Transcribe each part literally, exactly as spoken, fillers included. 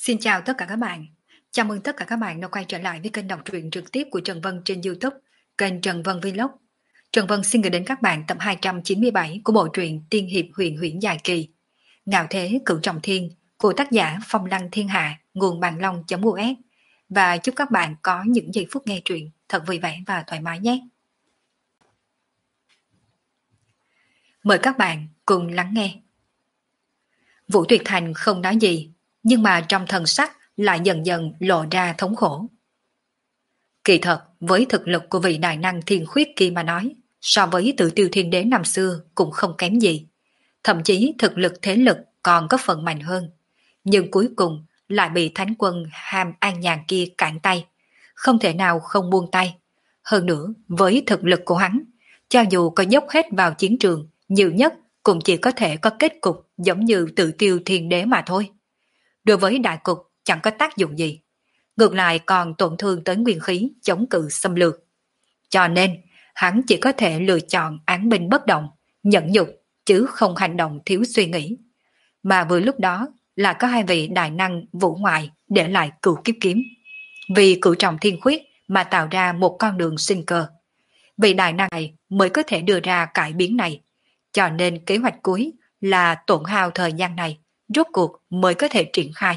Xin chào tất cả các bạn. Chào mừng tất cả các bạn đã quay trở lại với kênh đọc truyện trực tiếp của Trần Vân trên YouTube, kênh Trần Vân Vlog. Trần Vân xin gửi đến các bạn tập hai trăm chín mươi bảy của bộ truyện Tiên hiệp huyền huyễn dài kỳ Ngạo thế cửu trọng thiên của tác giả Phong Lăng Thiên Hạ, nguồn bàn long.us. Và chúc các bạn có những giây phút nghe truyện thật vui vẻ và thoải mái nhé. Mời các bạn cùng lắng nghe. Vũ Tuyệt Thành không nói gì, nhưng mà trong thần sắc lại dần dần lộ ra thống khổ. Kỳ thật, với thực lực của vị đại năng thiên khuyết kia mà nói, so với Tử Tiêu Thiên Đế năm xưa cũng không kém gì. Thậm chí thực lực thế lực còn có phần mạnh hơn. Nhưng cuối cùng lại bị thánh quân Ham An Nhàn kia cản tay, không thể nào không buông tay. Hơn nữa, với thực lực của hắn, cho dù có dốc hết vào chiến trường, nhiều nhất cũng chỉ có thể có kết cục giống như Tử Tiêu Thiên Đế mà thôi. Đối với đại cục chẳng có tác dụng gì, ngược lại còn tổn thương tới nguyên khí chống cự xâm lược. Cho nên, hắn chỉ có thể lựa chọn án binh bất động, nhẫn nhục, chứ không hành động thiếu suy nghĩ. Mà vừa lúc đó là có hai vị đại năng vũ ngoại để lại cửu kiếp kiếm. Vì cửu trọng thiên khuyết mà tạo ra một con đường sinh cơ. Vị đại năng này mới có thể đưa ra cải biến này. Cho nên kế hoạch cuối là tổn hao thời gian này, rốt cuộc mới có thể triển khai.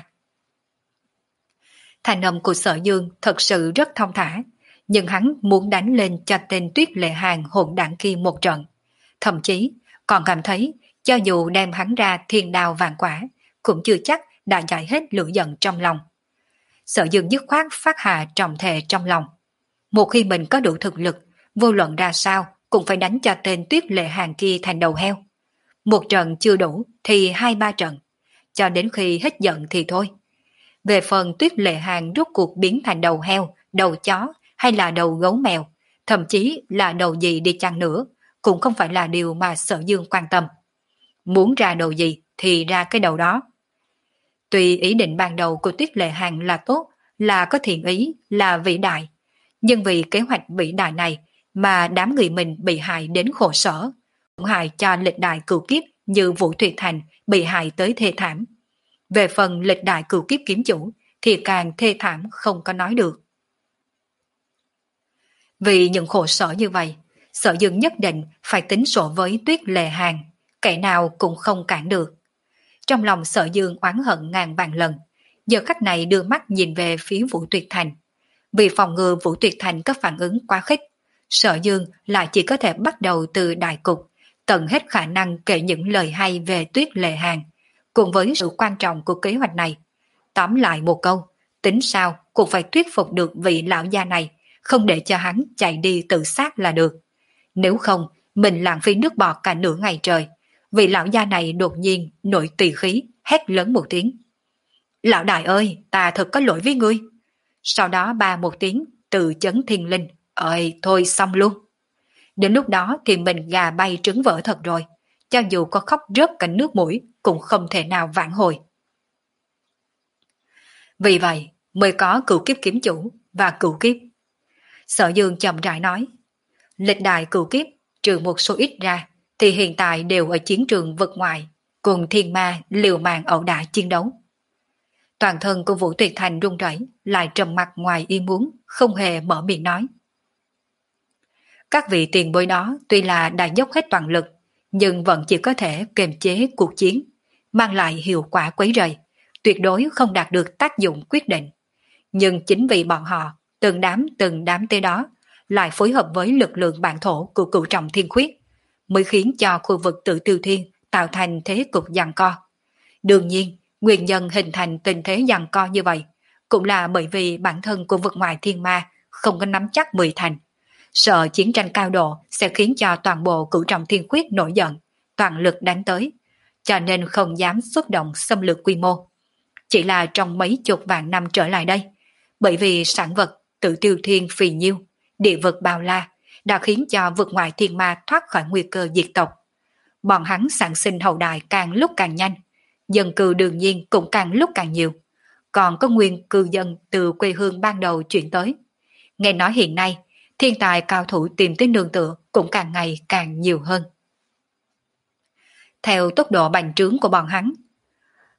Thành âm của Sở Dương thật sự rất thông thả, nhưng hắn muốn đánh lên cho tên Tuyết Lệ Hàng hỗn đảng kia một trận. Thậm chí còn cảm thấy cho dù đem hắn ra thiên đao vạn quả, cũng chưa chắc đã giải hết lửa giận trong lòng. Sở Dương dứt khoát phát hạ trọng thề trong lòng. Một khi mình có đủ thực lực, vô luận ra sao cũng phải đánh cho tên Tuyết Lệ Hàng kia thành đầu heo. Một trận chưa đủ thì hai ba trận, cho đến khi hết giận thì thôi. Về phần Tuyết Lệ Hàng rốt cuộc biến thành đầu heo, đầu chó hay là đầu gấu mèo, thậm chí là đầu gì đi chăng nữa, cũng không phải là điều mà Sở Dương quan tâm. Muốn ra đầu gì thì ra cái đầu đó. Tuy ý định ban đầu của Tuyết Lệ Hàng là tốt, là có thiện ý, là vĩ đại, nhưng vì kế hoạch vĩ đại này mà đám người mình bị hại đến khổ sở, cũng hại cho lịch đại cửu kiếp như Vũ Tuyệt Thành bị hại tới thê thảm. Về phần lịch đại cửu kiếp kiếm chủ thì càng thê thảm không có nói được. Vì những khổ sở như vậy, Sở Dương nhất định phải tính sổ với Tuyết Lệ Hàng, kẻ nào cũng không cản được. Trong lòng Sở Dương oán hận ngàn vạn lần, giờ khắc này đưa mắt nhìn về phía Vũ Tuyệt Thành. Vì phòng ngừa Vũ Tuyệt Thành có phản ứng quá khích, Sở Dương lại chỉ có thể bắt đầu từ đại cục, tận hết khả năng kể những lời hay về Tuyết Lệ Hàng, cùng với sự quan trọng của kế hoạch này. Tóm lại một câu, tính sao cũng phải thuyết phục được vị lão gia này, không để cho hắn chạy đi tự sát là được. Nếu không, mình lãng phí nước bọt cả nửa ngày trời. Vị lão gia này đột nhiên nổi tùy khí, hét lớn một tiếng. Lão đại ơi, ta thật có lỗi với ngươi. Sau đó ba một tiếng, từ chấn thiên linh, ơi thôi xong luôn. Đến lúc đó thì mình gà bay trứng vỡ thật rồi, cho dù có khóc rớt cả nước mũi cũng không thể nào vãn hồi. Vì vậy mới có cửu kiếp kiếm chủ và cửu kiếp. Sở Dương chậm rãi nói, lịch đại cửu kiếp trừ một số ít ra thì hiện tại đều ở chiến trường vực ngoại, cùng thiên ma liều mạng ẩu đả chiến đấu. Toàn thân của Vũ Tuyệt Thành run rẩy, lại trầm mặt ngoài ý muốn, không hề mở miệng nói. Các vị tiền bối đó tuy là đã dốc hết toàn lực, nhưng vẫn chỉ có thể kiềm chế cuộc chiến, mang lại hiệu quả quấy rầy, tuyệt đối không đạt được tác dụng quyết định. Nhưng chính vì bọn họ, từng đám từng đám tới đó, lại phối hợp với lực lượng bản thổ của cửu trọng thiên khuyết, mới khiến cho khu vực Tử Tiêu Thiên tạo thành thế cục giằng co. Đương nhiên, nguyên nhân hình thành tình thế giằng co như vậy, cũng là bởi vì bản thân của vực ngoại thiên ma không có nắm chắc mười thành. Sợ chiến tranh cao độ sẽ khiến cho toàn bộ cửu trọng thiên khuyết nổi giận, toàn lực đánh tới, cho nên không dám xuất động xâm lược quy mô. Chỉ là trong mấy chục vạn năm trở lại đây, bởi vì sản vật Tử Tiêu Thiên phì nhiêu, địa vực bao la, đã khiến cho vực ngoại thiên ma thoát khỏi nguy cơ diệt tộc. Bọn hắn sản sinh hậu đại càng lúc càng nhanh, dân cư đương nhiên cũng càng lúc càng nhiều, còn có nguyên cư dân từ quê hương ban đầu chuyển tới. Nghe nói hiện nay, thiên tài cao thủ tìm tới nương tựa cũng càng ngày càng nhiều hơn. Theo tốc độ bành trướng của bọn hắn,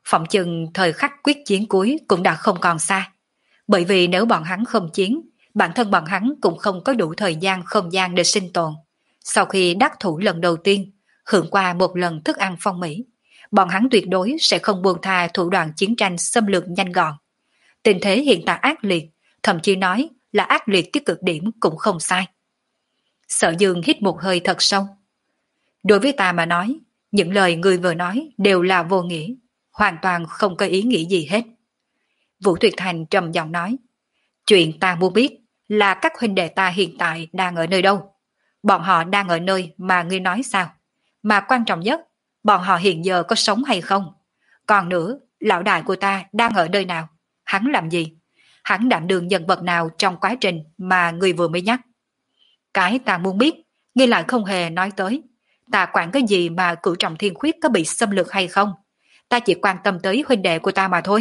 Phỏng chừng thời khắc quyết chiến cuối cũng đã không còn xa. Bởi vì nếu bọn hắn không chiến, bản thân bọn hắn cũng không có đủ thời gian không gian để sinh tồn. Sau khi đắc thủ lần đầu tiên, hưởng qua một lần thức ăn phong mỹ, bọn hắn tuyệt đối sẽ không buông tha thủ đoạn chiến tranh xâm lược nhanh gọn. Tình thế hiện tại ác liệt, thậm chí nói là ác liệt tới cực điểm cũng không sai. Sở Dương hít một hơi thật sâu. Đối với ta mà nói, những lời người vừa nói đều là vô nghĩa, hoàn toàn không có ý nghĩa gì hết. Vũ Tuyệt Thành trầm giọng nói, chuyện ta muốn biết là các huynh đệ ta hiện tại đang ở nơi đâu. Bọn họ đang ở nơi mà ngươi nói sao? Mà quan trọng nhất, bọn họ hiện giờ có sống hay không? Còn nữa, lão đại của ta đang ở nơi nào? Hắn làm gì? Hắn đảm đương nhân vật nào trong quá trình mà ngươi vừa mới nhắc? Cái ta muốn biết, ngươi lại không hề nói tới. Ta quản cái gì mà cửu trọng thiên khuyết có bị xâm lược hay không? Ta chỉ quan tâm tới huynh đệ của ta mà thôi.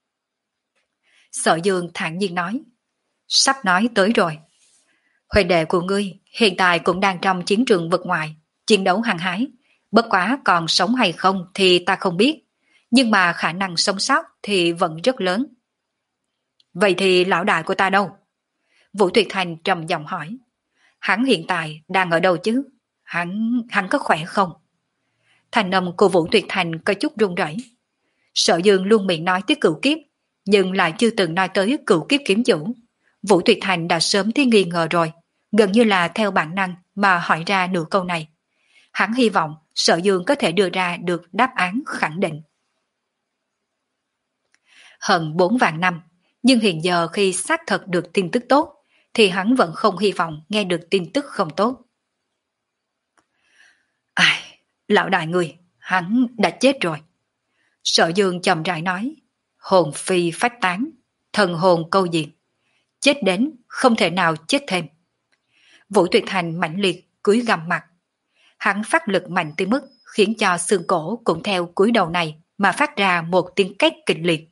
Sở Dương thản nhiên nói, sắp nói tới rồi. Huynh đệ của ngươi hiện tại cũng đang trong chiến trường vực ngoại, chiến đấu hăng hái. Bất quá còn sống hay không thì ta không biết, nhưng mà khả năng sống sót thì vẫn rất lớn. Vậy thì lão đại của ta đâu? Vũ Tuyệt Thành trầm giọng hỏi. Hắn hiện tại đang ở đâu chứ? Hắn, hắn có khỏe không? Thành âm của Vũ Tuyệt Thành có chút run rẩy. Sở Dương luôn miệng nói tới cửu kiếp, nhưng lại chưa từng nói tới cửu kiếp kiếm chủ. Vũ Tuyệt Thành đã sớm thấy nghi ngờ rồi, gần như là theo bản năng mà hỏi ra nửa câu này. Hắn hy vọng Sở Dương có thể đưa ra được đáp án khẳng định. Hận bốn vạn năm, nhưng hiện giờ khi xác thật được tin tức tốt, thì hắn vẫn không hy vọng nghe được tin tức không tốt. Ai, lão đại người, hắn đã chết rồi. Sở Dương chậm rãi nói, hồn phi phách tán, thần hồn câu diệt. Chết đến, không thể nào chết thêm. Vũ Tuyệt Thành mạnh liệt, cúi gằm mặt. Hắn phát lực mạnh tới mức khiến cho xương cổ cũng theo cúi đầu này mà phát ra một tiếng két kịch liệt.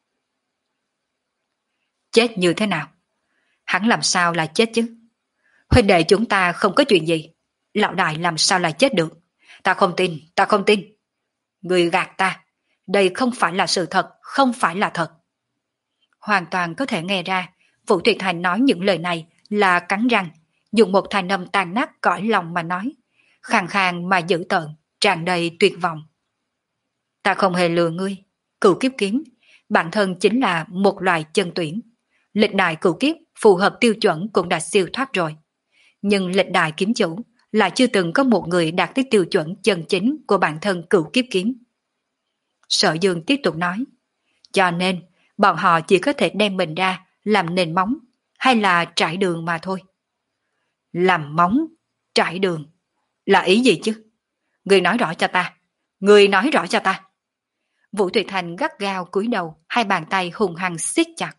Chết như thế nào? Hắn làm sao lại chết chứ? Huynh đệ chúng ta không có chuyện gì. Lão đại làm sao lại chết được? Ta không tin, ta không tin. Người gạt ta. Đây không phải là sự thật, không phải là thật. Hoàn toàn có thể nghe ra, Vũ Tuyệt Thành nói những lời này là cắn răng, dùng một thanh âm tàn nát cõi lòng mà nói, khàn khàn mà dữ tợn, tràn đầy tuyệt vọng. Ta không hề lừa ngươi, cửu kiếp kiếm, bản thân chính là một loài chân tuyển. Lịch đại cửu kiếp phù hợp tiêu chuẩn cũng đã siêu thoát rồi. Nhưng lịch đại kiếm chủ là chưa từng có một người đạt tới tiêu chuẩn chân chính của bản thân cửu kiếp kiếm. Sở Dương tiếp tục nói, cho nên bọn họ chỉ có thể đem mình ra làm nền móng hay là trải đường mà thôi. Làm móng, trải đường, là ý gì chứ? Người nói rõ cho ta, người nói rõ cho ta. Vũ Tuyệt Thành gắt gao cúi đầu, hai bàn tay hùng hăng siết chặt.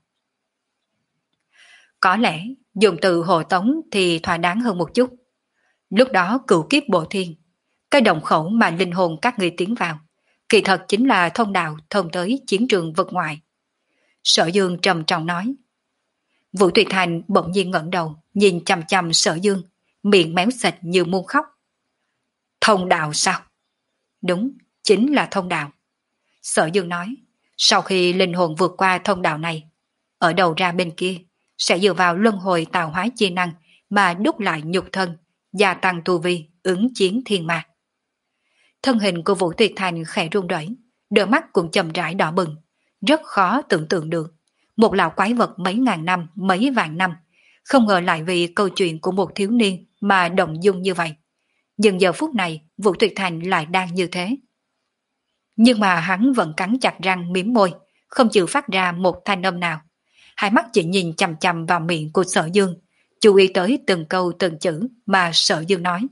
Có lẽ dùng từ hộ tống thì thỏa đáng hơn một chút. Lúc đó cửu kiếp bộ thiên, cái động khẩu mà linh hồn các người tiến vào, kỳ thật chính là thông đạo thông tới chiến trường vực ngoại. Sở Dương trầm trọng nói. Vũ Tuyệt Thành bỗng nhiên ngẩng đầu, nhìn chằm chằm Sở Dương, miệng méo sạch như muốn khóc. Thông đạo sao? Đúng, chính là thông đạo. Sở Dương nói, sau khi linh hồn vượt qua thông đạo này, ở đầu ra bên kia, sẽ dựa vào luân hồi tạo hóa chi năng mà đúc lại nhục thân, gia tăng tu vi, ứng chiến thiên ma. Thân hình của Vũ Tuyệt Thành khẽ run rẩy, đôi mắt cũng chậm rãi đỏ bừng, rất khó tưởng tượng được. Một lão quái vật mấy ngàn năm, mấy vạn năm, không ngờ lại vì câu chuyện của một thiếu niên mà động dung như vậy. Nhưng giờ phút này, Vũ Tuyệt Thành lại đang như thế. Nhưng mà hắn vẫn cắn chặt răng miếm môi, không chịu phát ra một thanh âm nào. Hai mắt chỉ nhìn chằm chằm vào miệng của Sở Dương, chú ý tới từng câu từng chữ mà Sở Dương nói.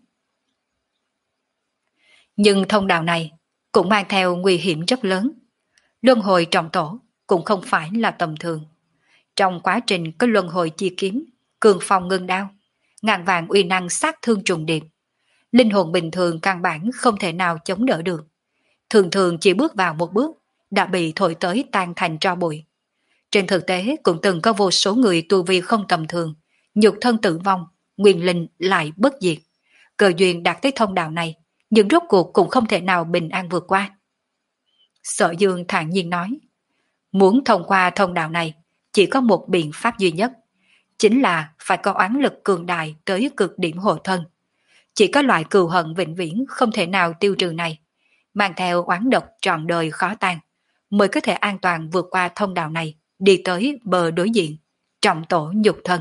Nhưng thông đạo này cũng mang theo nguy hiểm rất lớn. Luân hồi trọng tổ cũng không phải là tầm thường. Trong quá trình có luân hồi chi kiếm, cường phong ngưng đao, ngàn vàng uy năng sát thương trùng điệp, linh hồn bình thường căn bản không thể nào chống đỡ được. Thường thường chỉ bước vào một bước đã bị thổi tới tan thành tro bụi. Trên thực tế cũng từng có vô số người tu vi không tầm thường, nhục thân tử vong, nguyên linh lại bất diệt. Cơ duyên đạt tới thông đạo này, nhưng rốt cuộc cũng không thể nào bình an vượt qua. Sở Dương thản nhiên nói, muốn thông qua thông đạo này, chỉ có một biện pháp duy nhất, chính là phải có oán lực cường đại tới cực điểm hộ thân. Chỉ có loại cừu hận vĩnh viễn không thể nào tiêu trừ này, mang theo oán độc trọn đời khó tan, mới có thể an toàn vượt qua thông đạo này, đi tới bờ đối diện, trọng tổ nhục thân.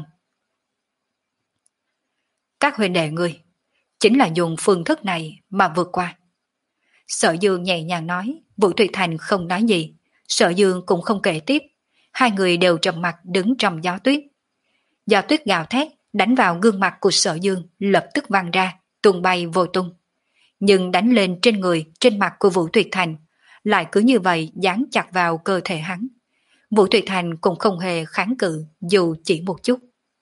Các huynh đệ ngươi, chính là dùng phương thức này mà vượt qua. Sở Dương nhẹ nhàng nói, Vũ Thủy Thành không nói gì, Sở Dương cũng không kể tiếp, hai người đều trầm mặt đứng trong gió tuyết. Gió tuyết gào thét đánh vào gương mặt của Sở Dương lập tức văng ra, tung bay vô tung. Nhưng đánh lên trên người, trên mặt của Vũ Thủy Thành, lại cứ như vậy dán chặt vào cơ thể hắn. Vũ Thủy Thành cũng không hề kháng cự dù chỉ một chút.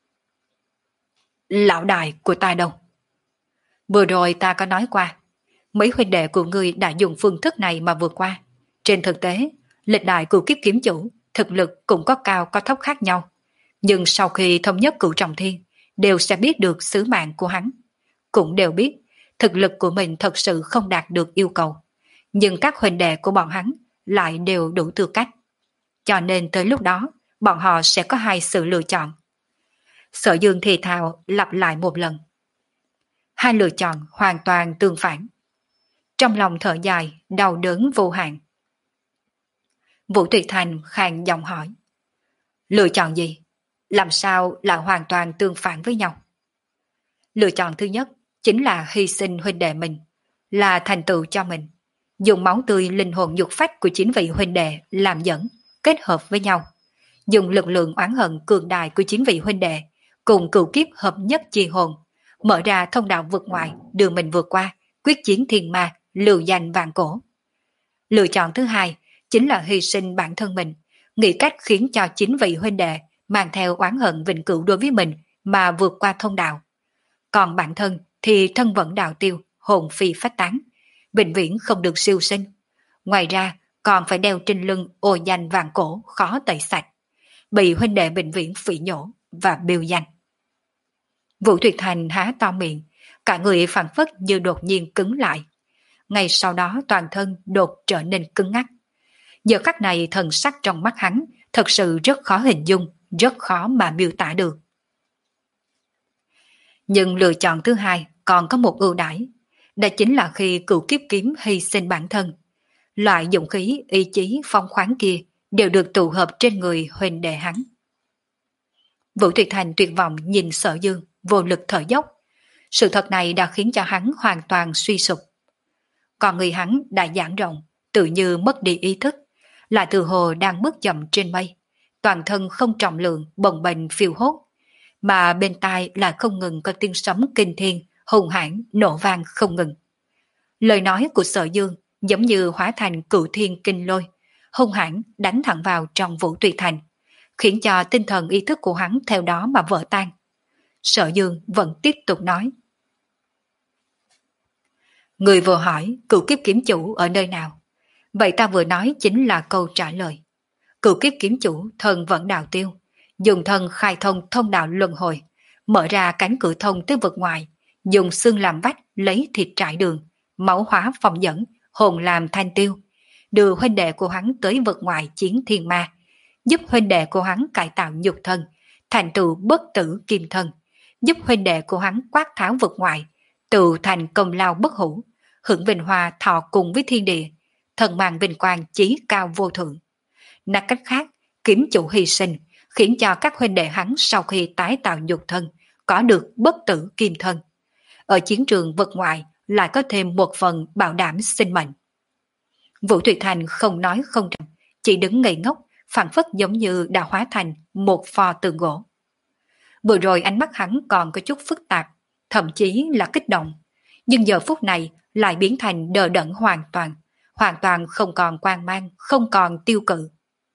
Lão đại của ta đâu? Vừa rồi ta có nói qua, mấy huynh đệ của ngươi đã dùng phương thức này mà vượt qua. Trên thực tế, lịch đại của kiếp kiếm chủ, thực lực cũng có cao có thấp khác nhau. Nhưng sau khi thống nhất cửu trọng thiên, đều sẽ biết được sứ mạng của hắn. Cũng đều biết, thực lực của mình thật sự không đạt được yêu cầu. Nhưng các huynh đệ của bọn hắn lại đều đủ tư cách. Cho nên tới lúc đó, bọn họ sẽ có hai sự lựa chọn. Sở Dương thì thào lặp lại một lần. Hai lựa chọn hoàn toàn tương phản. Trong lòng thở dài, đau đớn vô hạn. Vũ Thủy Thành khàn giọng hỏi. Lựa chọn gì? Làm sao là hoàn toàn tương phản với nhau? Lựa chọn thứ nhất chính là hy sinh huynh đệ mình, là thành tựu cho mình. Dùng máu tươi linh hồn nhục phách của chính vị huynh đệ làm dẫn, kết hợp với nhau. Dùng lực lượng oán hận cường đại của chính vị huynh đệ cùng cửu kiếp hợp nhất chi hồn, mở ra thông đạo vượt ngoài, đưa mình vượt qua, quyết chiến thiên ma, lưu danh vạn cổ. Lựa chọn thứ hai chính là hy sinh bản thân mình, nghĩ cách khiến cho chính vị huynh đệ mang theo oán hận vĩnh cửu đối với mình mà vượt qua thông đạo. Còn bản thân thì thân vẫn đạo tiêu, hồn phi phách tán, vĩnh viễn không được siêu sinh. Ngoài ra còn phải đeo trên lưng ô danh vạn cổ khó tẩy sạch, bị huynh đệ vĩnh viễn phỉ nhổ và biêu danh. Vũ Tuyệt Thành há to miệng, cả người phảng phất như đột nhiên cứng lại. Ngay sau đó toàn thân đột trở nên cứng ngắc. Giờ khắc này thần sắc trong mắt hắn thật sự rất khó hình dung, rất khó mà miêu tả được. Nhưng lựa chọn thứ hai còn có một ưu đãi, đó chính là khi cửu kiếp kiếm hy sinh bản thân. Loại dũng khí, ý chí, phong khoáng kia đều được tụ hợp trên người huynh đệ hắn. Vũ Tuyệt Thành tuyệt vọng nhìn Sở Dương, vô lực thở dốc. Sự thật này đã khiến cho hắn hoàn toàn suy sụp. Còn người hắn đã giãn rộng, tự như mất đi ý thức, lại từ hồ đang bước chậm trên mây, toàn thân không trọng lượng, bồng bềnh phiêu hốt, mà bên tai lại không ngừng có tiếng sấm kinh thiên, hùng hãn nổ vang không ngừng. Lời nói của Sở Dương giống như hóa thành cửu thiên kinh lôi, hung hãn đánh thẳng vào trong Vũ Tuyệt Thành, khiến cho tinh thần ý thức của hắn theo đó mà vỡ tan. Sở Dương vẫn tiếp tục nói. Người vừa hỏi cửu kiếp kiếm chủ ở nơi nào? Vậy ta vừa nói chính là câu trả lời. Cửu kiếp kiếm chủ thần vẫn đạo tiêu, dùng thân khai thông thông đạo luân hồi, mở ra cánh cửa thông tới vực ngoài, dùng xương làm vách lấy thịt trải đường, máu hóa phong dẫn, hồn làm thanh tiêu, đưa huynh đệ của hắn tới vực ngoài chiến thiên ma, giúp huynh đệ của hắn cải tạo nhục thân, thành tựu bất tử kim thân, giúp huynh đệ của hắn quát tháo vực ngoài, tự thành công lao bất hủ, hưởng vinh hoa thọ cùng với thiên địa, thần mang vinh quang chí cao vô thượng. Nói cách khác, kiếm chủ hy sinh, khiến cho các huynh đệ hắn sau khi tái tạo nhục thân, có được bất tử kim thân. Ở chiến trường vực ngoại lại có thêm một phần bảo đảm sinh mệnh. Vũ Tuyệt Thành không nói không rằng, chỉ đứng ngây ngốc, phảng phất giống như đã hóa thành một pho tượng gỗ. Vừa rồi ánh mắt hắn còn có chút phức tạp, thậm chí là kích động, nhưng giờ phút này lại biến thành đờ đẫn hoàn toàn, hoàn toàn không còn quang mang, không còn tiêu cự.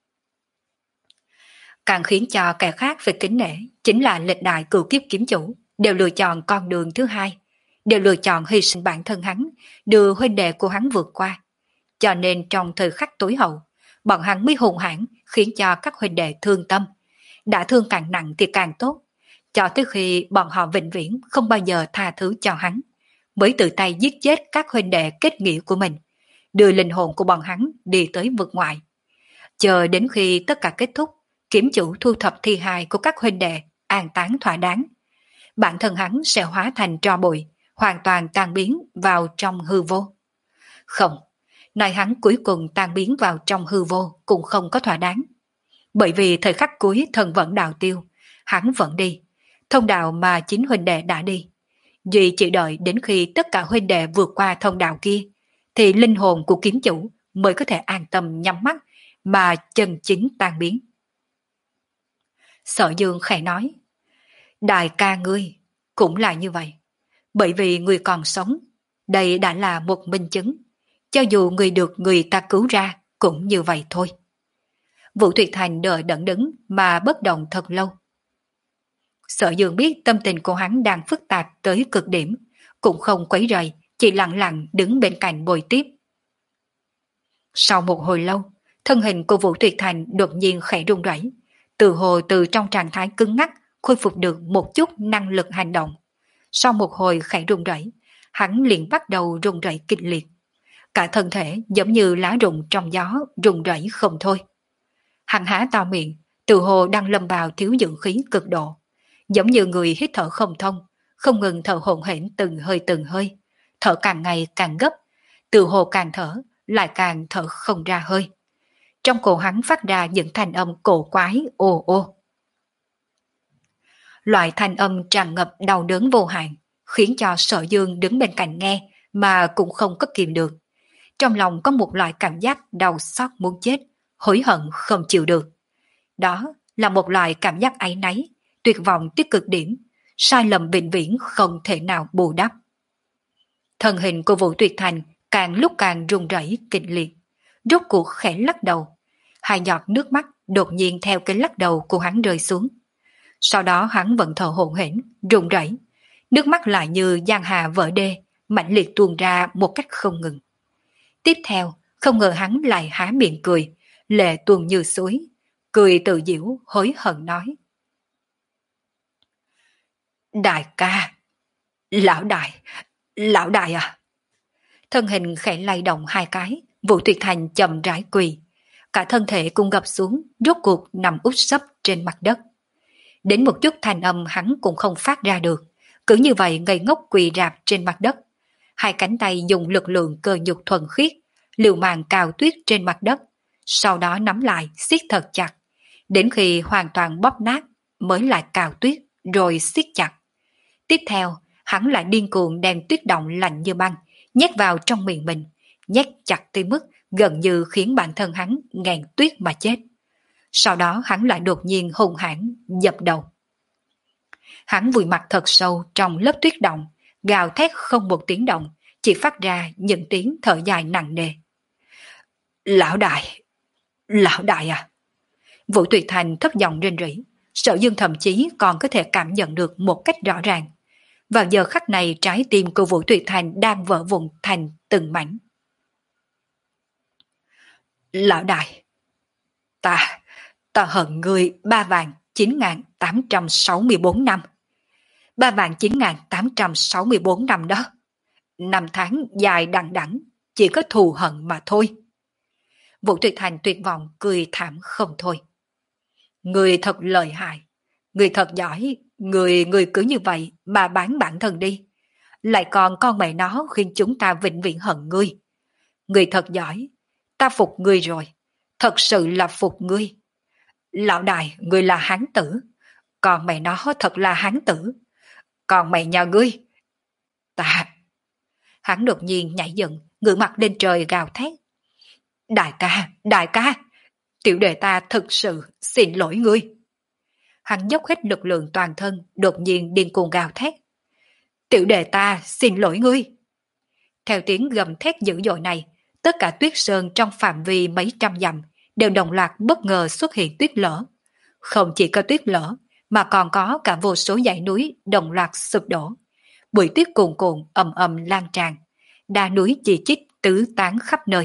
Càng khiến cho kẻ khác phải kính nể chính là lịch đại cửu kiếp kiếm chủ đều lựa chọn con đường thứ hai, đều lựa chọn hy sinh bản thân hắn, đưa huynh đệ của hắn vượt qua. Cho nên trong thời khắc tối hậu, bọn hắn mới hùng hãn khiến cho các huynh đệ thương tâm. Đã thương càng nặng thì càng tốt, cho tới khi bọn họ vĩnh viễn không bao giờ tha thứ cho hắn, mới tự tay giết chết các huynh đệ kết nghĩa của mình, đưa linh hồn của bọn hắn đi tới vực ngoại. Chờ đến khi tất cả kết thúc, kiếm chủ thu thập thi hài của các huynh đệ, an táng thỏa đáng. Bản thân hắn sẽ hóa thành tro bụi, hoàn toàn tan biến vào trong hư vô. Không, nói hắn cuối cùng tan biến vào trong hư vô cũng không có thỏa đáng. Bởi vì thời khắc cuối thần vẫn đạo tiêu, hắn vẫn đi, thông đạo mà chính huynh đệ đã đi. Duy chỉ đợi đến khi tất cả huynh đệ vượt qua thông đạo kia, thì linh hồn của kiếm chủ mới có thể an tâm nhắm mắt mà chân chính tan biến. Sở Dương khẽ nói, đại ca ngươi cũng là như vậy. Bởi vì người còn sống, đây đã là một minh chứng. Cho dù người được người ta cứu ra cũng như vậy thôi. Vũ Tuyệt Thành đợi đẫn đứng mà bất động thật lâu. Sở Dương biết tâm tình của hắn đang phức tạp tới cực điểm, cũng không quấy rầy, chỉ lặng lặng đứng bên cạnh bồi tiếp. Sau một hồi lâu, thân hình của Vũ Tuyệt Thành đột nhiên khẽ run rẩy, từ hồ từ trong trạng thái cứng ngắc khôi phục được một chút năng lực hành động. Sau một hồi khẽ run rẩy, hắn liền bắt đầu run rẩy kịch liệt. Cả thân thể giống như lá rụng trong gió run rẩy không thôi. Hắn há to miệng, từ hồ đang lâm vào thiếu dưỡng khí cực độ, giống như người hít thở không thông, không ngừng thở hổn hển từng hơi từng hơi, thở càng ngày càng gấp, từ hồ càng thở lại càng thở không ra hơi. Trong cổ hắn phát ra những thanh âm cổ quái ồ ô. Loại thanh âm tràn ngập đau đớn vô hạn, khiến cho Sở Dương đứng bên cạnh nghe mà cũng không có kìm được. Trong lòng có một loại cảm giác đau xót muốn chết, hối hận không chịu được. Đó là một loại cảm giác áy náy, tuyệt vọng tới cực điểm, sai lầm vĩnh viễn không thể nào bù đắp. Thân hình của Vũ Tuyệt Thành càng lúc càng run rẩy kịch liệt, rốt cuộc khẽ lắc đầu. Hai giọt nước mắt đột nhiên theo cái lắc đầu của hắn rơi xuống. Sau đó hắn vẫn thở hổn hển, run rẩy, nước mắt lại như giang hà vỡ đê, mãnh liệt tuôn ra một cách không ngừng. Tiếp theo, không ngờ hắn lại há miệng cười, lệ tuôn như suối, cười tự giễu hối hận nói: Đại ca, lão đại, lão đại à. Thân hình khẽ lay động hai cái, Vũ Tuyệt Thành chậm rãi quỳ, cả thân thể cũng gập xuống, rốt cuộc nằm úp sấp trên mặt đất. Đến một chút thanh âm hắn cũng không phát ra được, cứ như vậy ngây ngốc quỳ rạp trên mặt đất. Hai cánh tay dùng lực lượng cơ nhục thuần khiết, liều mạng cào tuyết trên mặt đất, sau đó nắm lại siết thật chặt, đến khi hoàn toàn bóp nát mới lại cào tuyết rồi siết chặt. Tiếp theo, hắn lại điên cuồng đem tuyết động lạnh như băng nhét vào trong miệng mình, nhét chặt tới mức gần như khiến bản thân hắn nghẹn tuyết mà chết. Sau đó hắn lại đột nhiên hung hãn dập đầu. Hắn vùi mặt thật sâu trong lớp tuyết động, gào thét không một tiếng động, chỉ phát ra những tiếng thở dài nặng nề. Lão đại, lão đại à. Vũ Tuyệt Thành thấp giọng rên rỉ, Sở Dương thậm chí còn có thể cảm nhận được một cách rõ ràng. Vào giờ khắc này trái tim của Vũ Tuyệt Thành đang vỡ vụn thành từng mảnh. Lão đại, ta, ta hận ngươi ba vạn chín ngàn tám trăm sáu mươi bốn năm. Ba vạn chín ngàn tám trăm sáu mươi bốn năm đó. Năm tháng dài đằng đẵng, chỉ có thù hận mà thôi. Vũ Tuyệt Thành tuyệt vọng cười thảm không thôi. Người thật lợi hại, người thật giỏi, người người cứ như vậy mà bán bản thân đi. Lại còn con mẹ nó khiến chúng ta vĩnh viễn hận ngươi. Người thật giỏi, ta phục ngươi rồi, thật sự là phục ngươi. Lão đại, ngươi là hán tử, còn mẹ nó thật là hán tử. Còn mẹ nhà ngươi, ta... Hắn đột nhiên nhảy dựng, ngửa mặt lên trời gào thét. Đại ca, đại ca, tiểu đệ ta thực sự xin lỗi ngươi. Hắn dốc hết lực lượng toàn thân, đột nhiên điên cuồng gào thét. Tiểu đệ ta xin lỗi ngươi. Theo tiếng gầm thét dữ dội này, tất cả tuyết sơn trong phạm vi mấy trăm dặm đều đồng loạt bất ngờ xuất hiện tuyết lở. Không chỉ có tuyết lở, mà còn có cả vô số dãy núi đồng loạt sụp đổ. Bụi tuyết cuồn cuộn ầm ầm lan tràn, đá núi chỉ chít tứ tán khắp nơi.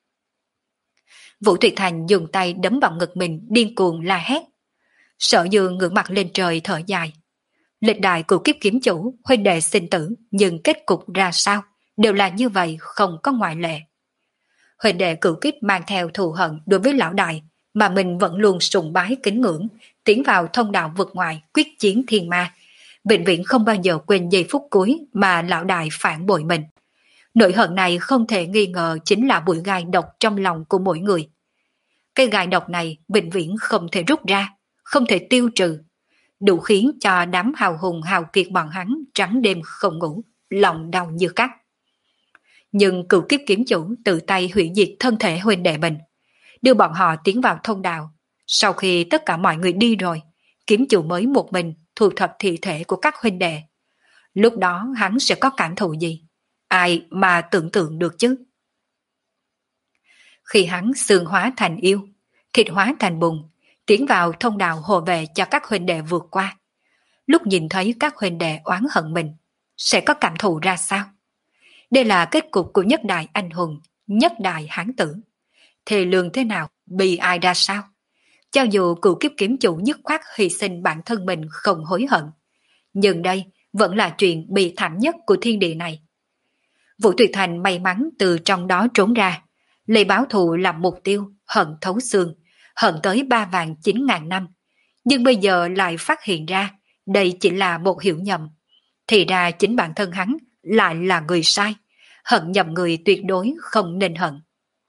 Vũ Tuyệt Thành dùng tay đấm vào ngực mình điên cuồng la hét. Sở Dương ngửa mặt lên trời thở dài. Lịch đại của kiếp kiếm chủ, huynh đệ sinh tử, nhưng kết cục ra sao đều là như vậy, không có ngoại lệ. Huỳnh đệ cửu kiếp mang theo thù hận đối với lão đại mà mình vẫn luôn sùng bái kính ngưỡng, tiến vào thông đạo vực ngoài quyết chiến thiên ma, vĩnh viễn không bao giờ quên giây phút cuối mà lão đại phản bội mình. Nỗi hận này không thể nghi ngờ chính là bụi gai độc trong lòng của mỗi người. Cái gai độc này vĩnh viễn không thể rút ra, không thể tiêu trừ, đủ khiến cho đám hào hùng hào kiệt bọn hắn trắng đêm không ngủ, lòng đau như cắt. Nhưng cửu kiếp kiếm chủ tự tay hủy diệt thân thể huynh đệ mình, đưa bọn họ tiến vào thông đạo. Sau khi tất cả mọi người đi rồi, kiếm chủ mới một mình thu thập thi thể của các huynh đệ. Lúc đó hắn sẽ có cảm thụ gì? Ai mà tưởng tượng được chứ? Khi hắn xương hóa thành yêu, thịt hóa thành bùn, tiến vào thông đạo hộ vệ cho các huynh đệ vượt qua. Lúc nhìn thấy các huynh đệ oán hận mình, sẽ có cảm thụ ra sao? Đây là kết cục của nhất đại anh hùng, nhất đại hán tử. Thề lương thế nào, bị ai ra sao? Cho dù cửu kiếp kiếm chủ nhất khoát hy sinh bản thân mình không hối hận, nhưng đây vẫn là chuyện bị thảm nhất của thiên địa này. Vũ Tuyệt Thành may mắn từ trong đó trốn ra, lấy báo thù làm mục tiêu, hận thấu xương, hận tới ba vạn chín ngàn năm. Nhưng bây giờ lại phát hiện ra, đây chỉ là một hiểu nhầm. Thì ra chính bản thân hắn lại là người sai, hận nhầm người tuyệt đối không nên hận.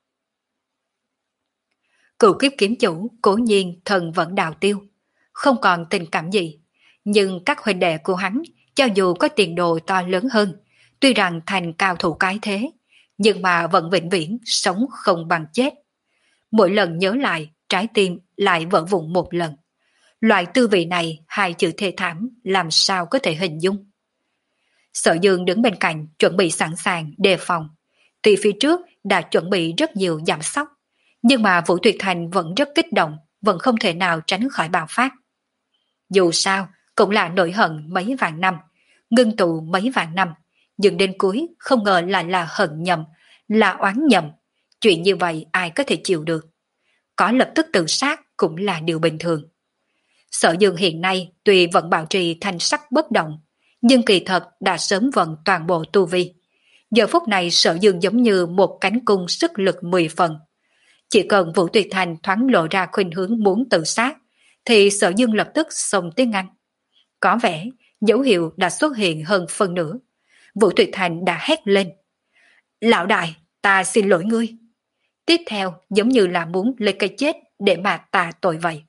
Cửu kiếp kiếm chủ cố nhiên thần vẫn đào tiêu, không còn tình cảm gì, nhưng các huynh đệ của hắn cho dù có tiền đồ to lớn hơn, tuy rằng thành cao thủ cái thế, nhưng mà vẫn vĩnh viễn sống không bằng chết. Mỗi lần nhớ lại, trái tim lại vỡ vụn một lần. Loại tư vị này, hai chữ thê thảm làm sao có thể hình dung. Sở Dương đứng bên cạnh chuẩn bị sẵn sàng đề phòng. Tuy phía trước đã chuẩn bị rất nhiều giảm sóc, nhưng mà Vũ Tuyệt Thành vẫn rất kích động, vẫn không thể nào tránh khỏi bạo phát. Dù sao, cũng là nỗi hận mấy vạn năm, ngưng tụ mấy vạn năm, nhưng đến cuối không ngờ lại là hận nhầm, là oán nhầm. Chuyện như vậy ai có thể chịu được? Có lập tức tự sát cũng là điều bình thường. Sở Dương hiện nay tuy vẫn bảo trì thanh sắc bất động, nhưng kỳ thật đã sớm vận toàn bộ tu vi. Giờ phút này Sở Dương giống như một cánh cung sức lực mười phần. Chỉ cần Vũ Tuyệt Thành thoáng lộ ra khuynh hướng muốn tự sát, thì Sở Dương lập tức xông tiếng ngăn. Có vẻ dấu hiệu đã xuất hiện hơn phần nữa. Vũ Tuyệt Thành đã hét lên: "Lão đại, ta xin lỗi ngươi." Tiếp theo giống như là muốn lấy cây chết để mà tạ tội vậy.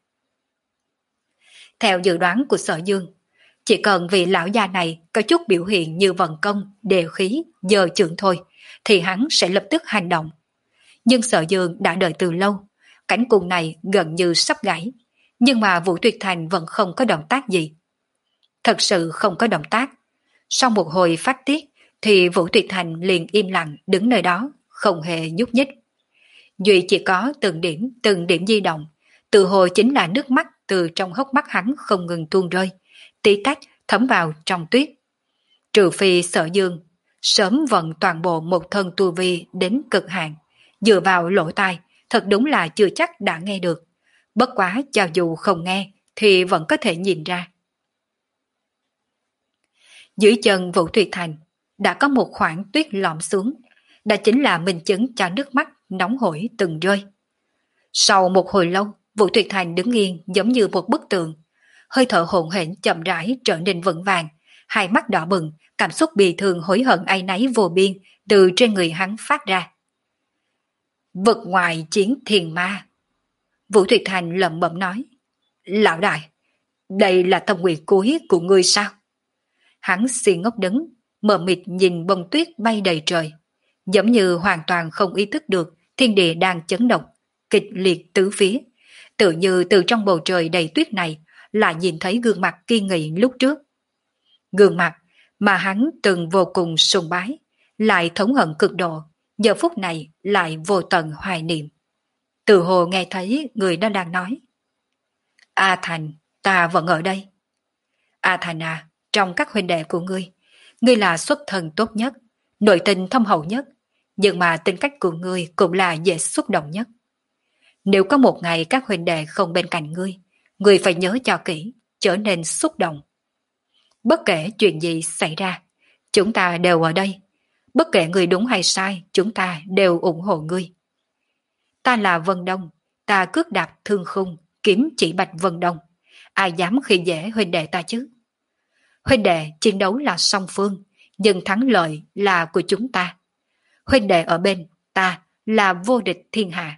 Theo dự đoán của Sở Dương, chỉ cần vị lão già này có chút biểu hiện như vận công, đề khí, giờ trưởng thôi, thì hắn sẽ lập tức hành động. Nhưng Sở Dương đã đợi từ lâu, cánh cung này gần như sắp gãy, nhưng mà Vũ Tuyệt Thành vẫn không có động tác gì. Thật sự không có động tác. Sau một hồi phát tiết, thì Vũ Tuyệt Thành liền im lặng đứng nơi đó, không hề nhúc nhích. Duy chỉ có từng điểm, từng điểm di động, tự hồ chính là nước mắt từ trong hốc mắt hắn không ngừng tuôn rơi, tí tách thấm vào trong tuyết. Trừ phi Sở Dương sớm vận toàn bộ một thân tu vi đến cực hạn, dựa vào lỗ tai, thật đúng là chưa chắc đã nghe được. Bất quá cho dù không nghe, thì vẫn có thể nhìn ra. Dưới chân Vũ Tuyệt Thành đã có một khoảng tuyết lõm xuống, đã chính là minh chứng cho nước mắt nóng hổi từng rơi. Sau một hồi lâu, Vũ Tuyệt Thành đứng yên giống như một bức tượng, hơi thở hỗn hển chậm rãi trở nên vững vàng, hai mắt đỏ bừng, cảm xúc bi thương hối hận áy náy vô biên từ trên người hắn phát ra. Vực ngoài chiến thiền ma. Vũ Tuyệt Thành lẩm bẩm nói: "Lão đại, đây là tâm nguyện cuối của ngươi sao?" Hắn si ngốc đứng, mờ mịt nhìn bông tuyết bay đầy trời, giống như hoàn toàn không ý thức được thiên địa đang chấn động, kịch liệt tứ phía. Tự như từ trong bầu trời đầy tuyết này lại nhìn thấy gương mặt kiên nghị lúc trước. Gương mặt mà hắn từng vô cùng sùng bái, lại thống hận cực độ, giờ phút này lại vô tận hoài niệm. Từ hồ nghe thấy người đó đang nói: "A Thành, ta vẫn ở đây. A Thành à, trong các huynh đệ của ngươi, ngươi là xuất thân tốt nhất, nội tình thâm hậu nhất, nhưng mà tính cách của ngươi cũng là dễ xúc động nhất. Nếu có một ngày các huynh đệ không bên cạnh ngươi, ngươi phải nhớ cho kỹ, trở nên xúc động. Bất kể chuyện gì xảy ra, chúng ta đều ở đây. Bất kể người đúng hay sai, chúng ta đều ủng hộ ngươi. Ta là Vân Đông, ta cước đạp thương khung, kiếm chỉ bạch Vân Đông. Ai dám khi dễ huynh đệ ta chứ? Huynh đệ chiến đấu là song phương, nhưng thắng lợi là của chúng ta. Huynh đệ ở bên ta là vô địch thiên hạ.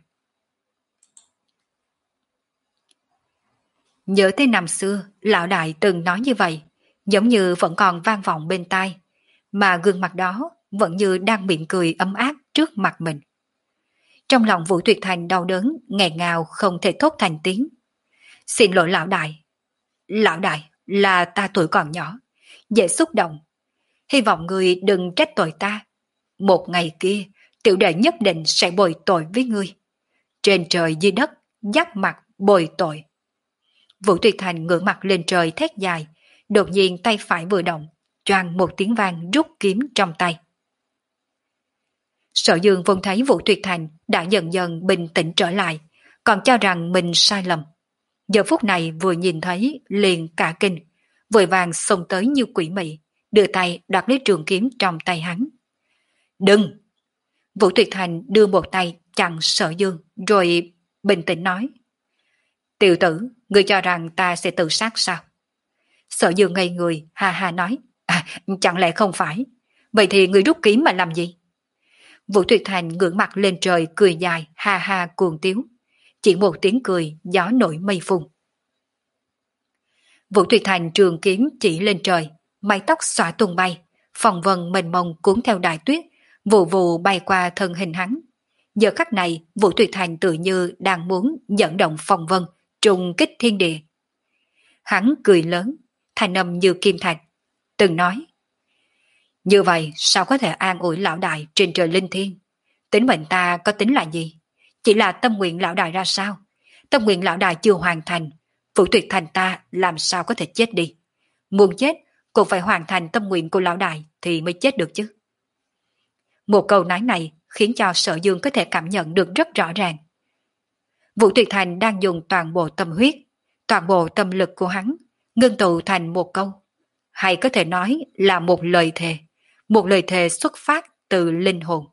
Nhớ tới năm xưa, lão đại từng nói như vậy, giống như vẫn còn vang vọng bên tai, mà gương mặt đó vẫn như đang mỉm cười ấm áp trước mặt mình. Trong lòng Vũ Tuyệt Thành đau đớn, nghẹn ngào không thể thốt thành tiếng. Xin lỗi lão đại. Lão đại, là ta tuổi còn nhỏ, dễ xúc động. Hy vọng người đừng trách tội ta. Một ngày kia, tiểu đệ nhất định sẽ bồi tội với ngươi. Trên trời dưới đất, giáp mặt bồi tội. Vũ Tuyệt Thành ngửa mặt lên trời thét dài, đột nhiên tay phải vừa động, choang một tiếng vang rút kiếm trong tay. Sở Dương vốn thấy Vũ Tuyệt Thành đã dần dần bình tĩnh trở lại, còn cho rằng mình sai lầm. Giờ phút này vừa nhìn thấy liền cả kinh, vội vàng xông tới như quỷ mị, đưa tay đoạt lấy trường kiếm trong tay hắn. Đừng! Vũ Tuyệt Thành đưa một tay chặn Sở Dương, rồi bình tĩnh nói. Tiểu tử, ngươi cho rằng ta sẽ tự sát sao? Sở Dương ngây người, ha ha nói. À, chẳng lẽ không phải? Vậy thì ngươi rút kiếm mà làm gì? Vũ Tuyệt Thành ngưỡng mặt lên trời cười dài, ha ha cuồng tiếu. Chỉ một tiếng cười, gió nổi mây phun. Vũ Tuyệt Thành trường kiếm chỉ lên trời, mái tóc xõa tung bay, phòng vân mênh mông cuốn theo đại tuyết, vụ vụ bay qua thân hình hắn. Giờ khắc này, Vũ Tuyệt Thành tự như đang muốn dẫn động phòng vân, trùng kích thiên địa. Hắn cười lớn, thanh âm như kim thạch, từng nói. Như vậy sao có thể an ủi lão đại trên trời linh thiên? Tính mệnh ta có tính là gì? Chỉ là tâm nguyện lão đại ra sao? Tâm nguyện lão đại chưa hoàn thành, Vũ Tuyệt Thành ta làm sao có thể chết đi? Muốn chết cũng phải hoàn thành tâm nguyện của lão đại thì mới chết được chứ. Một câu nói này khiến cho Sở Dương có thể cảm nhận được rất rõ ràng. Vũ Tuyệt Thành đang dùng toàn bộ tâm huyết, toàn bộ tâm lực của hắn, ngưng tụ thành một câu. Hay có thể nói là một lời thề, một lời thề xuất phát từ linh hồn.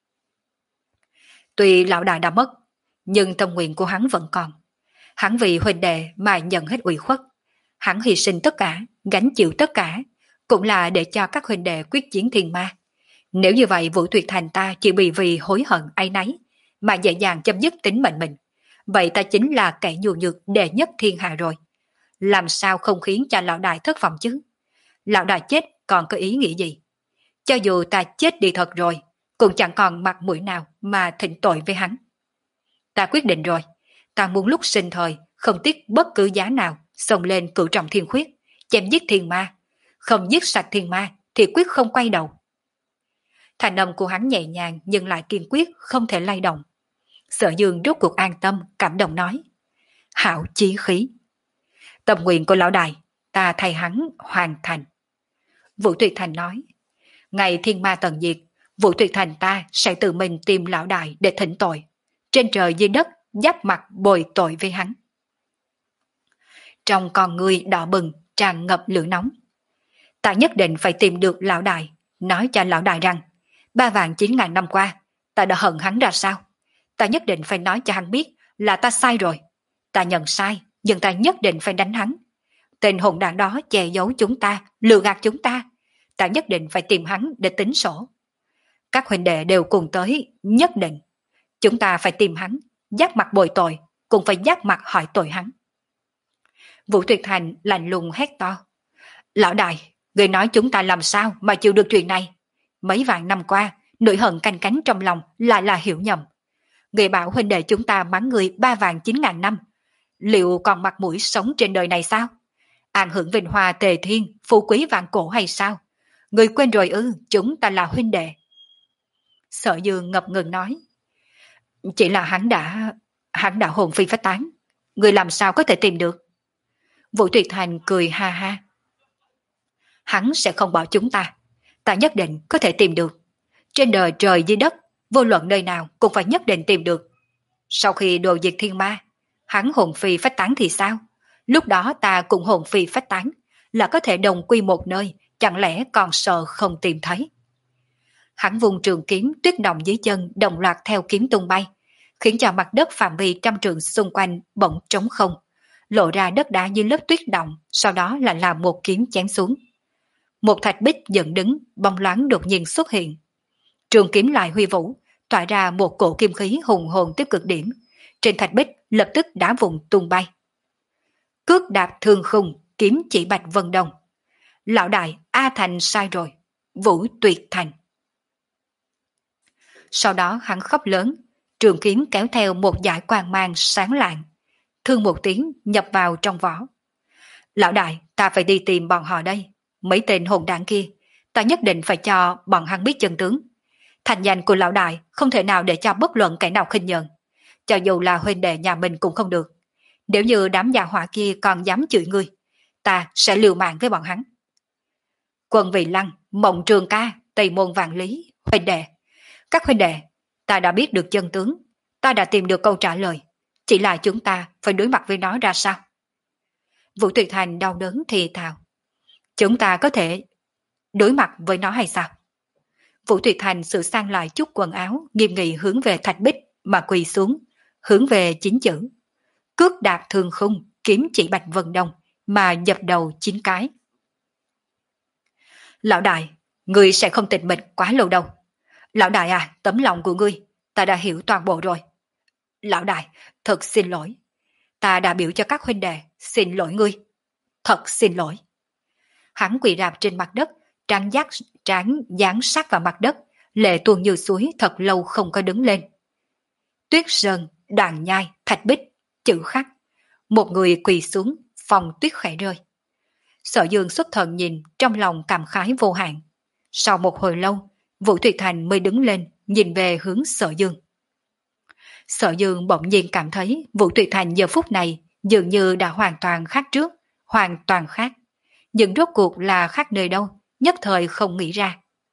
Tuy lão đại đã mất, nhưng tâm nguyện của hắn vẫn còn. Hắn vì huynh đệ mà nhận hết ủy khuất. Hắn hy sinh tất cả, gánh chịu tất cả, cũng là để cho các huynh đệ quyết chiến thiên ma. Nếu như vậy Vũ Tuyệt Thành ta chỉ bị vì hối hận áy náy mà dễ dàng chấm dứt tính mệnh mình, vậy ta chính là kẻ nhu nhược đệ nhất thiên hạ rồi. Làm sao không khiến cho lão đại thất vọng chứ? Lão đại chết còn có ý nghĩa gì? Cho dù ta chết đi thật rồi, cũng chẳng còn mặt mũi nào mà thịnh tội với hắn. Ta quyết định rồi, ta muốn lúc sinh thời không tiếc bất cứ giá nào xông lên cửu trọng thiên khuyết, chém giết thiên ma. Không giết sạch thiên ma thì quyết không quay đầu. Thành âm của hắn nhẹ nhàng nhưng lại kiên quyết không thể lay động. Sở Dương rốt cuộc an tâm, cảm động nói. Hảo chí khí. Tâm nguyện của lão đại, ta thay hắn hoàn thành. Vũ Tuyệt Thành nói. Ngày thiên ma tận diệt, Vũ Tuyệt Thành ta sẽ tự mình tìm lão đại để thỉnh tội. Trên trời dưới đất, giáp mặt bồi tội với hắn. Trong con người đỏ bừng, tràn ngập lửa nóng. Ta nhất định phải tìm được lão đại, nói cho lão đại rằng, ba vạn chín ngàn năm qua, ta đã hận hắn ra sao? Ta nhất định phải nói cho hắn biết là ta sai rồi. Ta nhận sai, nhưng ta nhất định phải đánh hắn. Tên hỗn đảng đó che giấu chúng ta, lừa gạt chúng ta. Ta nhất định phải tìm hắn để tính sổ. Các huynh đệ đều cùng tới, nhất định. Chúng ta phải tìm hắn, giáp mặt bồi tội, cũng phải giáp mặt hỏi tội hắn. Vũ Tuyệt Thành lạnh lùng hét to. Lão đại, người nói chúng ta làm sao mà chịu được chuyện này? Mấy vạn năm qua, nỗi hận canh cánh trong lòng lại là hiểu nhầm. Người bảo huynh đệ chúng ta mắng người ba vạn chín ngàn năm. Liệu còn mặt mũi sống trên đời này sao? An hưởng vinh hoa tề thiên, phú quý vạn cổ hay sao? Người quên rồi ư, chúng ta là huynh đệ. Sở Dương ngập ngừng nói. Chỉ là hắn đã... hắn đã hồn phi phách tán. Người làm sao có thể tìm được? Vũ Tuyệt Thành cười ha ha. Hắn sẽ không bỏ chúng ta. Ta nhất định có thể tìm được. Trên đời trời dưới đất, vô luận nơi nào cũng phải nhất định tìm được. Sau khi đồ diệt thiên ma, hắn hồn phi phách tán thì sao? Lúc đó ta cũng hồn phi phách tán, là có thể đồng quy một nơi, chẳng lẽ còn sợ không tìm thấy? Hắn vùng trường kiếm tuyết động dưới chân đồng loạt theo kiếm tung bay, khiến cho mặt đất phạm vi trăm trượng xung quanh bỗng trống không, lộ ra đất đá như lớp tuyết động, sau đó là làm một kiếm chém xuống. Một thạch bích dựng đứng, bóng loáng đột nhiên xuất hiện. Trường kiếm lại huy vũ, tỏa ra một cổ kim khí hùng hồn tiếp cực điểm. Trên thạch bích lập tức đá vụn tung bay. Cước đạp thương khung, kiếm chỉ bạch vân đông. Lão đại, A Thành sai rồi. Vũ tuyệt thành. Sau đó hắn khóc lớn, trường kiếm kéo theo một dải quang mang sáng lạng. Thương một tiếng nhập vào trong vỏ. Lão đại, ta phải đi tìm bọn họ đây. Mấy tên hồn đảng kia, ta nhất định phải cho bọn hắn biết chân tướng. Thành danh của lão đại không thể nào để cho bất luận kẻ nào khinh nhờn. Cho dù là huynh đệ nhà mình cũng không được. Nếu như đám gia hỏa kia còn dám chửi ngươi, ta sẽ liều mạng với bọn hắn. Quân Vị Lăng, Mộng Trường Ca, Tây Môn Vạn Lý, huynh đệ. Các huynh đệ, ta đã biết được chân tướng. Ta đã tìm được câu trả lời. Chỉ là chúng ta phải đối mặt với nó ra sao? Vũ Tuyệt Thành đau đớn thì thào. Chúng ta có thể đối mặt với nó hay sao? Vũ Tuyệt Thành sửa sang lại chút quần áo, nghiêm nghị hướng về thạch bích mà quỳ xuống, hướng về chín chữ. Cước đạp thương khung, kiếm chỉ bạch vân đông, mà dập đầu chín cái. Lão đại, ngươi sẽ không tịch mịch quá lâu đâu. Lão đại à, tấm lòng của ngươi, ta đã hiểu toàn bộ rồi. Lão đại, thật xin lỗi. Ta đã biểu cho các huynh đệ, xin lỗi ngươi. Thật xin lỗi. Hắn quỳ rạp trên mặt đất, trán giác trán dán sát vào mặt đất, lệ tuôn như suối thật lâu không có đứng lên. Tuyết sơn, Đoàn Nhai, thạch bích, chữ khắc. Một người quỳ xuống, phòng tuyết khẽ rơi. Sở Dương xuất thần nhìn, trong lòng cảm khái vô hạn. Sau một hồi lâu, Vũ Tuyệt Thành mới đứng lên, nhìn về hướng Sở Dương. Sở Dương bỗng nhiên cảm thấy Vũ Tuyệt Thành giờ phút này dường như đã hoàn toàn khác trước, hoàn toàn khác. Nhưng rốt cuộc là khác nơi đâu, nhất thời không nghĩ ra.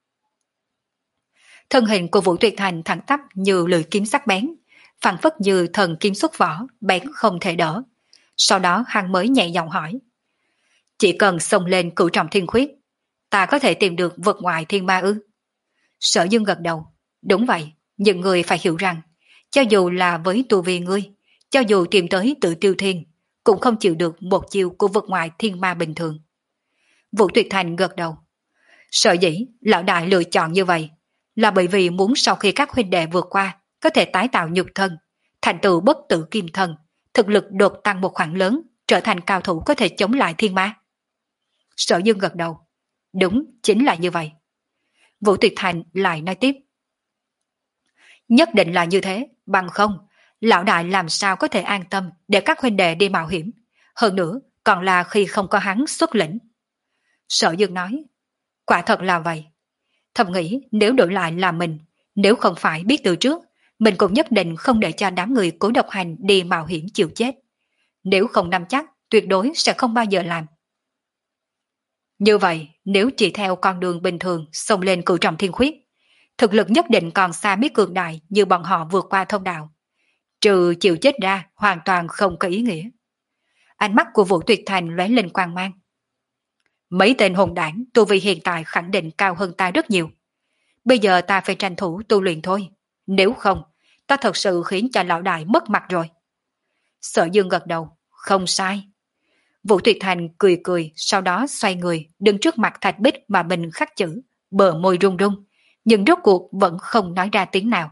Thân hình của Vũ Tuyệt Thành thẳng tắp như lưỡi kiếm sắc bén, phảng phất như thần kiếm xuất vỏ, bén không thể đỡ. Sau đó hắn mới nhẹ giọng hỏi. Chỉ cần xông lên cửu trọng thiên khuyết, ta có thể tìm được vực ngoại thiên ma ư? Sở Dương gật đầu. Đúng vậy, nhưng người phải hiểu rằng, cho dù là với tu vi ngươi, cho dù tìm tới tự tiêu thiên, cũng không chịu được một chiêu của vực ngoại thiên ma bình thường. Vũ Tuyệt Thành gật đầu. Sở dĩ lão đại lựa chọn như vậy là bởi vì muốn sau khi các huynh đệ vượt qua có thể tái tạo nhục thân, thành tựu bất tử kim thân, thực lực đột tăng một khoảng lớn, trở thành cao thủ có thể chống lại thiên ma. Sở Dương gật đầu. Đúng, chính là như vậy. Vũ Tuyệt Thành lại nói tiếp. Nhất định là như thế, bằng không, lão đại làm sao có thể an tâm để các huynh đệ đi mạo hiểm, hơn nữa còn là khi không có hắn xuất lĩnh. Sở Dương nói, quả thật là vậy. Thầm nghĩ nếu đổi lại là mình, nếu không phải biết từ trước, mình cũng nhất định không để cho đám người cố độc hành đi mạo hiểm chịu chết. Nếu không nắm chắc, tuyệt đối sẽ không bao giờ làm. Như vậy, nếu chỉ theo con đường bình thường xông lên cửu trọng thiên khuyết, thực lực nhất định còn xa biết cường đại như bọn họ vượt qua thông đạo. Trừ chịu chết ra, hoàn toàn không có ý nghĩa. Ánh mắt của Vũ Tuyệt Thành lóe lên quang mang. Mấy tên hồn đảng tu vi hiện tại khẳng định cao hơn ta rất nhiều. Bây giờ ta phải tranh thủ tu luyện thôi. Nếu không, ta thật sự khiến cho lão đại mất mặt rồi. Sở Dương gật đầu, không sai. Vũ Tuyệt Thành cười cười, sau đó xoay người, đứng trước mặt thạch bích mà mình khắc chữ, bờ môi run run, nhưng rốt cuộc vẫn không nói ra tiếng nào.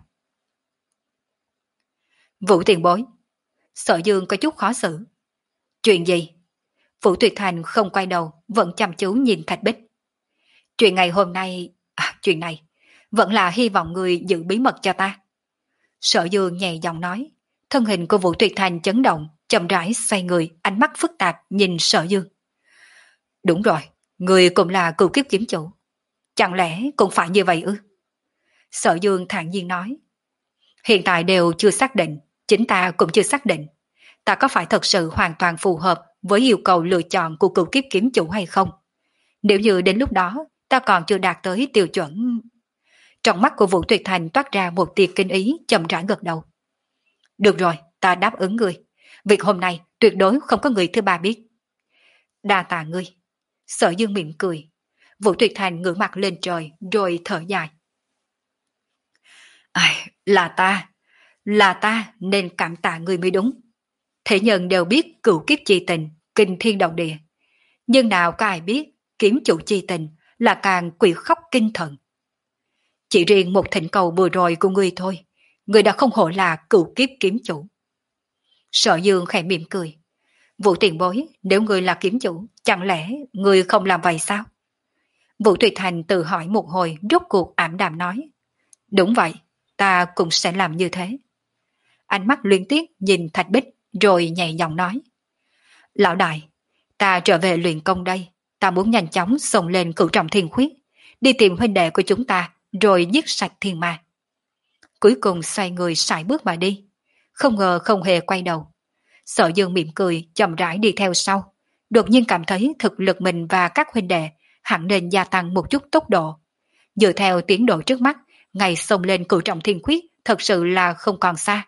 Vũ tiền bối. Sở Dương có chút khó xử. Chuyện gì? Vũ Tuyệt Thành không quay đầu, vẫn chăm chú nhìn thạch bích. Chuyện ngày hôm nay... À, chuyện này, vẫn là hy vọng người giữ bí mật cho ta. Sở Dương nhẹ giọng nói, thân hình của Vũ Tuyệt Thành chấn động, chậm rãi xoay người, ánh mắt phức tạp nhìn Sở Dương. Đúng rồi, người cũng là cửu kiếp kiếm chủ. Chẳng lẽ cũng phải như vậy ư? Sở Dương thản nhiên nói. Hiện tại đều chưa xác định, chính ta cũng chưa xác định. Ta có phải thật sự hoàn toàn phù hợp với yêu cầu lựa chọn của cửu kiếp kiếm chủ hay không? Nếu như đến lúc đó ta còn chưa đạt tới tiêu chuẩn... Trong mắt của Vũ Tuyệt Thành toát ra một tia kinh ý, chậm rãi gật đầu. Được rồi, ta đáp ứng ngươi. Việc hôm nay tuyệt đối không có người thứ ba biết. Đa tạ ngươi. Sở Dương mỉm cười. Vũ Tuyệt Thành ngửa mặt lên trời rồi thở dài. Ai, là ta. Là ta nên cảm tạ người mới đúng. Thế nhân đều biết cửu kiếp chi tình, kinh thiên động địa. Nhưng nào có ai biết kiếm chủ chi tình là càng quỷ khóc kinh thần. Chỉ riêng một thỉnh cầu vừa rồi của ngươi thôi, ngươi đã không hổ là cửu kiếp kiếm chủ. Sở Dương khẽ mỉm cười. Vũ tiền bối, nếu ngươi là kiếm chủ, chẳng lẽ ngươi không làm vậy sao? Vũ Tuyệt Thành tự hỏi một hồi, rốt cuộc ảm đạm nói. Đúng vậy, ta cũng sẽ làm như thế. Ánh mắt luyến tiếc nhìn Thạch Bích rồi nhẹ giọng nói. Lão đại, ta trở về luyện công đây, ta muốn nhanh chóng xông lên cửu trọng thiên khuyết, đi tìm huynh đệ của chúng ta rồi giết sạch thiên ma. Cuối cùng xoay người sải bước mà đi, không ngờ không hề quay đầu. Sở Dương mỉm cười chậm rãi đi theo sau, đột nhiên cảm thấy thực lực mình và các huynh đệ hẳn nên gia tăng một chút tốc độ. Dựa theo tiến độ trước mắt, ngày xông lên cửu trọng thiên khuyết thật sự là không còn xa.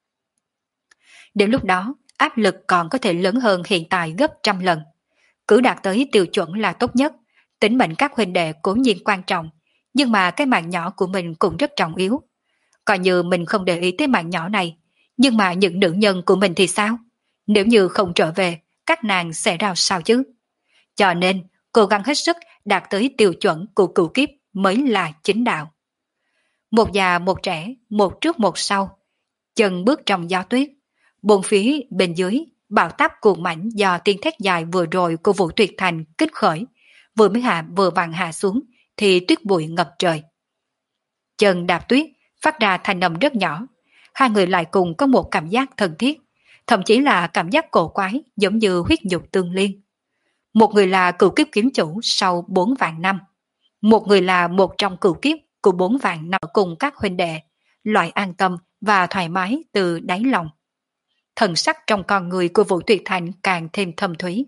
Đến lúc đó, áp lực còn có thể lớn hơn hiện tại gấp trăm lần. Cứ đạt tới tiêu chuẩn là tốt nhất, tính mệnh các huynh đệ cố nhiên quan trọng, nhưng mà cái mạng nhỏ của mình cũng rất trọng yếu. Coi như mình không để ý tới mạng nhỏ này, nhưng mà những nữ nhân của mình thì sao? Nếu như không trở về, các nàng sẽ ra sao chứ? Cho nên, cố gắng hết sức đạt tới tiêu chuẩn của cửu kiếp mới là chính đạo. Một già một trẻ, một trước một sau, chân bước trong gió tuyết. Bốn phía bên dưới, bão táp cuồng mãnh do tiếng thét dài vừa rồi của Vũ Tuyệt Thành kích khởi, vừa mới hạ vừa vàng hạ xuống, thì tuyết bụi ngập trời. Chân đạp tuyết, phát ra thanh âm rất nhỏ. Hai người lại cùng có một cảm giác thân thiết, thậm chí là cảm giác cổ quái giống như huyết nhục tương liên. Một người là cửu kiếp kiếm chủ sau bốn vạn năm, một người là một trong cửu kiếp của bốn vạn năm cùng các huynh đệ, loại an tâm và thoải mái từ đáy lòng. Thần sắc trong con người của Vũ Tuyệt Thành càng thêm thâm thúy.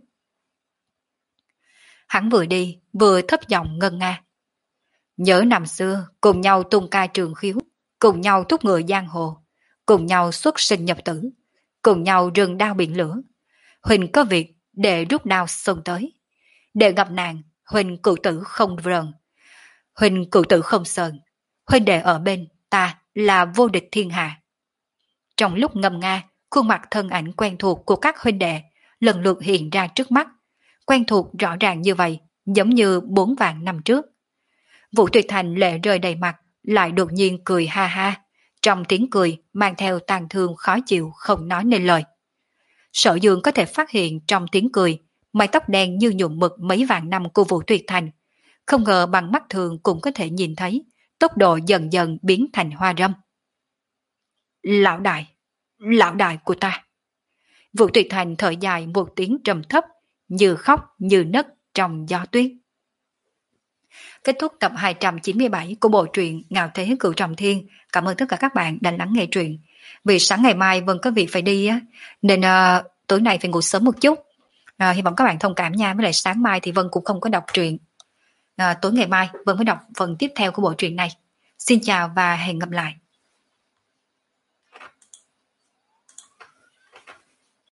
Hắn vừa đi, vừa thấp giọng ngân nga. Nhớ năm xưa, cùng nhau tung ca trường khiếu, cùng nhau thúc ngựa giang hồ, cùng nhau xuất sinh nhập tử, cùng nhau rừng đao biển lửa. Huỳnh có việc để rút đao xông tới. Để gặp nàng, Huỳnh cựu tử không rờn. Huỳnh cựu tử không sờn. Huỳnh đệ ở bên, ta là vô địch thiên hạ. Trong lúc ngâm nga, khuôn mặt thân ảnh quen thuộc của các huynh đệ lần lượt hiện ra trước mắt. Quen thuộc rõ ràng như vậy, giống như bốn vạn năm trước. Vũ Tuyệt Thành lệ rơi đầy mặt, lại đột nhiên cười ha ha. Trong tiếng cười mang theo tàn thương khó chịu không nói nên lời. Sở Dương có thể phát hiện trong tiếng cười, mái tóc đen như nhuộm mực mấy vạn năm của Vũ Tuyệt Thành. Không ngờ bằng mắt thường cũng có thể nhìn thấy, tốc độ dần dần biến thành hoa râm. Lão đại, lão đại của ta. Vũ Tuyệt Thành thở dài một tiếng trầm thấp, như khóc như nấc trong gió tuyết. Kết thúc tập hai trăm chín mươi bảy của bộ truyện Ngạo Thế Cửu Trọng Thiên. Cảm ơn tất cả các bạn đã lắng nghe truyện. Vì sáng ngày mai Vân có việc phải đi á, nên uh, tối nay phải ngủ sớm một chút. Uh, hy vọng các bạn thông cảm nha. Với lại sáng mai thì Vân cũng không có đọc truyện. Uh, tối ngày mai Vân mới đọc phần tiếp theo của bộ truyện này. Xin chào và hẹn gặp lại.